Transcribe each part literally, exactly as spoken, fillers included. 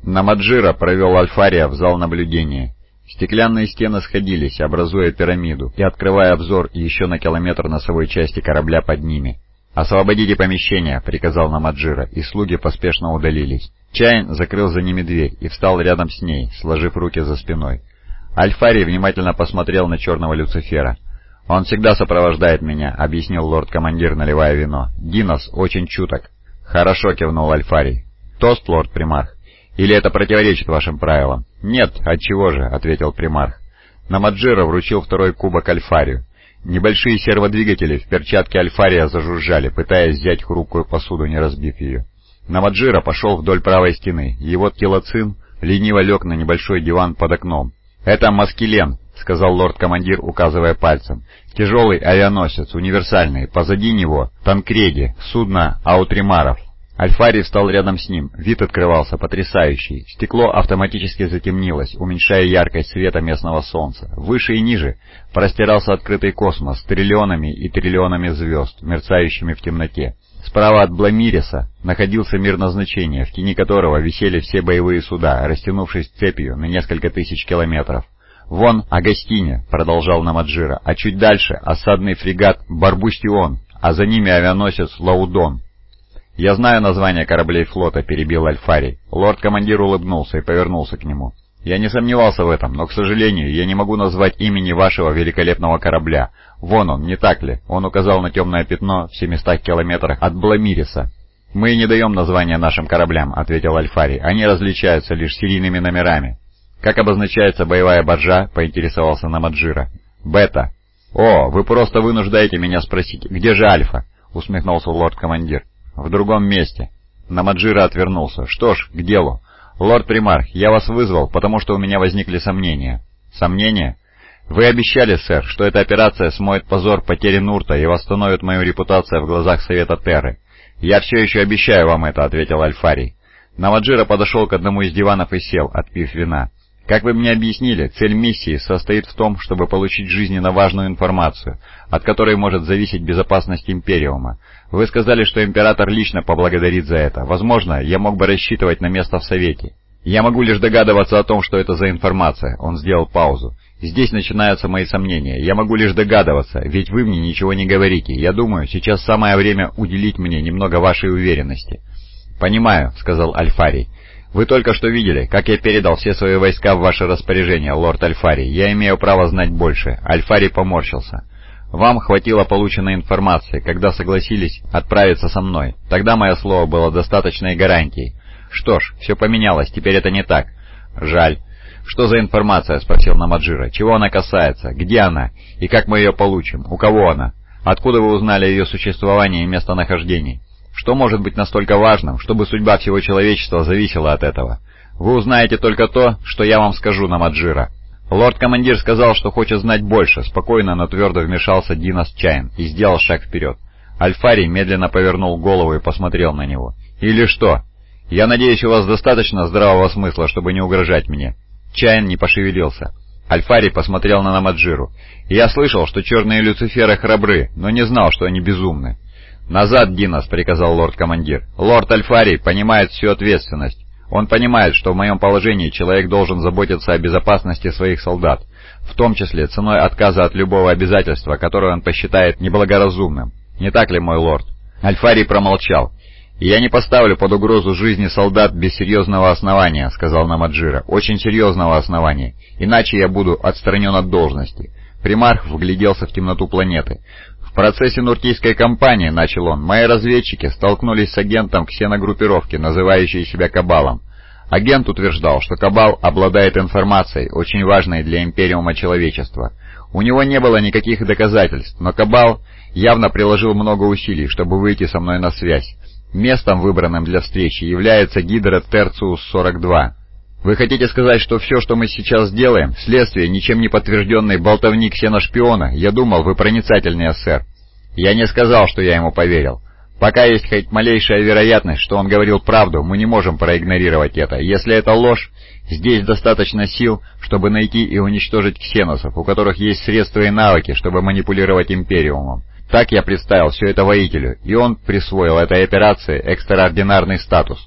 Намаджира провел Альфария в зал наблюдения. Стеклянные стены сходились, образуя пирамиду и открывая обзор еще на километр носовой части корабля под ними. «Освободите помещение», — приказал Намаджира, и слуги поспешно удалились. Чайн закрыл за ними дверь и встал рядом с ней, сложив руки за спиной. Альфарий внимательно посмотрел на черного Люцифера. «Он всегда сопровождает меня», — объяснил лорд-командир, наливая вино. «Динос очень чуток». «Хорошо», — кивнул Альфарий. «Тост, лорд-примарх? Или это противоречит вашим правилам?» «Нет, отчего же», — ответил примарх. Намаджира вручил второй кубок Альфарию. Небольшие серводвигатели в перчатке Альфария зажужжали, пытаясь взять хрупкую посуду, не разбив ее. Намаджира пошел вдоль правой стены, его телоцин лениво лег на небольшой диван под окном. «Это Маскелен», — сказал лорд-командир, указывая пальцем. «Тяжелый авианосец, универсальный, позади него Танкреди, судно Аутримаров». Альфарий встал рядом с ним, вид открывался потрясающий. Стекло автоматически затемнилось, уменьшая яркость света местного солнца. Выше и ниже простирался открытый космос с триллионами и триллионами звезд, мерцающими в темноте. Справа от Бламириса находился мир назначения, в тени которого висели все боевые суда, растянувшись цепью на несколько тысяч километров. «Вон Агастине», — продолжал Намаджира, — «а чуть дальше осадный фрегат Барбустион, а за ними авианосец Лаудон». «Я знаю название кораблей флота», — перебил Альфарий. Лорд-командир улыбнулся и повернулся к нему. «Я не сомневался в этом, но, к сожалению, я не могу назвать имени вашего великолепного корабля. Вон он, не так ли?» Он указал на темное пятно в семистах километрах от Бламириса. «Мы не даем названия нашим кораблям», — ответил Альфарий. «Они различаются лишь серийными номерами». «Как обозначается боевая баржа?» — поинтересовался Намаджира. «Бета». «О, вы просто вынуждаете меня спросить, где же Альфа?» — усмехнулся лорд-командир. «В другом месте». Намаджира отвернулся. «Что ж, к делу. Лорд-примарх, я вас вызвал, потому что у меня возникли сомнения». «Сомнения? Вы обещали, сэр, что эта операция смоет позор потери Нурта и восстановит мою репутацию в глазах Совета Терры». «Я все еще обещаю вам это», — ответил Альфарий. Намаджира подошел к одному из диванов и сел, отпив вина. «Как вы мне объяснили, цель миссии состоит в том, чтобы получить жизненно важную информацию, от которой может зависеть безопасность Империума. Вы сказали, что Император лично поблагодарит за это. Возможно, я мог бы рассчитывать на место в Совете. Я могу лишь догадываться о том, что это за информация». Он сделал паузу. «Здесь начинаются мои сомнения. Я могу лишь догадываться, ведь вы мне ничего не говорите. Я думаю, сейчас самое время уделить мне немного вашей уверенности». «Понимаю», — сказал Альфарий. «Вы только что видели, как я передал все свои войска в ваше распоряжение, лорд Альфарий. Я имею право знать больше». Альфарий поморщился. «Вам хватило полученной информации, когда согласились отправиться со мной. Тогда мое слово было достаточной гарантией. Что ж, все поменялось, теперь это не так». «Жаль». «Что за информация?» — спросил Намаджира. «Чего она касается? Где она? И как мы ее получим? У кого она? Откуда вы узнали о ее существовании и местонахождении? Что может быть настолько важным, чтобы судьба всего человечества зависела от этого? Вы узнаете только то, что я вам скажу, Намаджира». Лорд-командир сказал, что хочет знать больше. Спокойно, но твердо вмешался Динос Чайн и сделал шаг вперед. Альфарий медленно повернул голову и посмотрел на него. «Или что? Я надеюсь, у вас достаточно здравого смысла, чтобы не угрожать мне». Чайн не пошевелился. Альфарий посмотрел на Намаджиру. «Я слышал, что черные Люциферы храбры, но не знал, что они безумны». «Назад, Динос», — приказал лорд-командир. «Лорд Альфарий понимает всю ответственность. Он понимает, что в моем положении человек должен заботиться о безопасности своих солдат, в том числе ценой отказа от любого обязательства, которое он посчитает неблагоразумным. Не так ли, мой лорд?» Альфарий промолчал. «Я не поставлю под угрозу жизни солдат без серьезного основания», — сказал Намаджира. «Очень серьезного основания. Иначе я буду отстранен от должности». Примарх вгляделся в темноту планеты. «В процессе Нуртийской кампании, — начал он, — мои разведчики столкнулись с агентом ксеногруппировки, называющей себя Кабалом. Агент утверждал, что Кабал обладает информацией, очень важной для Империума человечества. У него не было никаких доказательств, но Кабал явно приложил много усилий, чтобы выйти со мной на связь. Местом, выбранным для встречи, является Гидра Терциус сорок два. Вы хотите сказать, что все, что мы сейчас делаем, следствие ничем не подтвержденной болтовни ксеношпиона? Я думал, вы проницательнее, сэр». «Я не сказал, что я ему поверил. Пока есть хоть малейшая вероятность, что он говорил правду, мы не можем проигнорировать это. Если это ложь, здесь достаточно сил, чтобы найти и уничтожить ксеносов, у которых есть средства и навыки, чтобы манипулировать Империумом. Так я представил все это воителю, и он присвоил этой операции экстраординарный статус».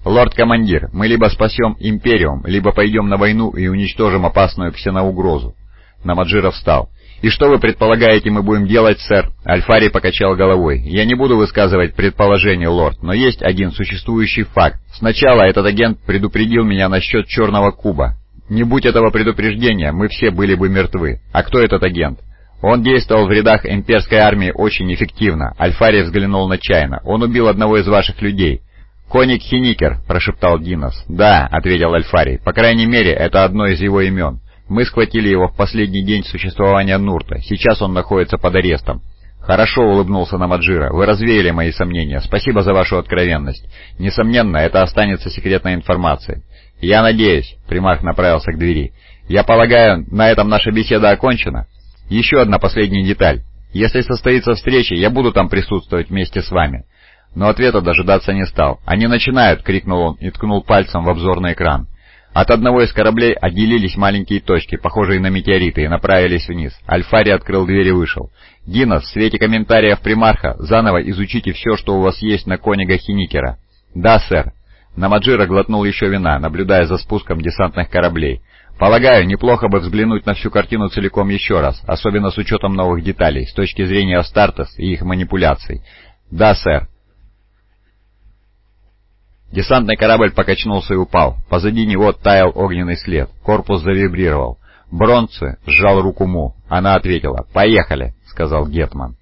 «Лорд-командир, мы либо спасем Империум, либо пойдем на войну и уничтожим опасную ксеноугрозу». Намаджира встал. «И что вы предполагаете, мы будем делать, сэр?» Альфарий покачал головой. «Я не буду высказывать предположение, лорд, но есть один существующий факт. Сначала этот агент предупредил меня насчет Черного Куба. Не будь этого предупреждения, мы все были бы мертвы. А кто этот агент?» «Он действовал в рядах имперской армии очень эффективно». Альфарий взглянул на Чайна. «Он убил одного из ваших людей». «Коник Хиникер», — прошептал Динос. «Да», — ответил Альфарий. «По крайней мере, это одно из его имен. Мы схватили его в последний день существования Нурта. Сейчас он находится под арестом». «Хорошо», — улыбнулся Намаджира. «Вы развеяли мои сомнения. Спасибо за вашу откровенность. Несомненно, это останется секретной информацией». «Я надеюсь», — примарх направился к двери. «Я полагаю, на этом наша беседа окончена?» «Еще одна последняя деталь. Если состоится встреча, я буду там присутствовать вместе с вами». Но ответа дожидаться не стал. «Они начинают!» — крикнул он и ткнул пальцем в обзорный экран. От одного из кораблей отделились маленькие точки, похожие на метеориты, и направились вниз. Альфарий открыл дверь и вышел. «Динос, в свете комментариев примарха, заново изучите все, что у вас есть на Конига Хиникера». «Да, сэр». Намаджира глотнул еще вина, наблюдая за спуском десантных кораблей. «Полагаю, неплохо бы взглянуть на всю картину целиком еще раз, особенно с учетом новых деталей, с точки зрения Астартес и их манипуляций». «Да, сэр». Десантный корабль покачнулся и упал. Позади него таял огненный след. Корпус завибрировал. Бронце сжал руку Му. Она ответила. «Поехали», — сказал Гетман.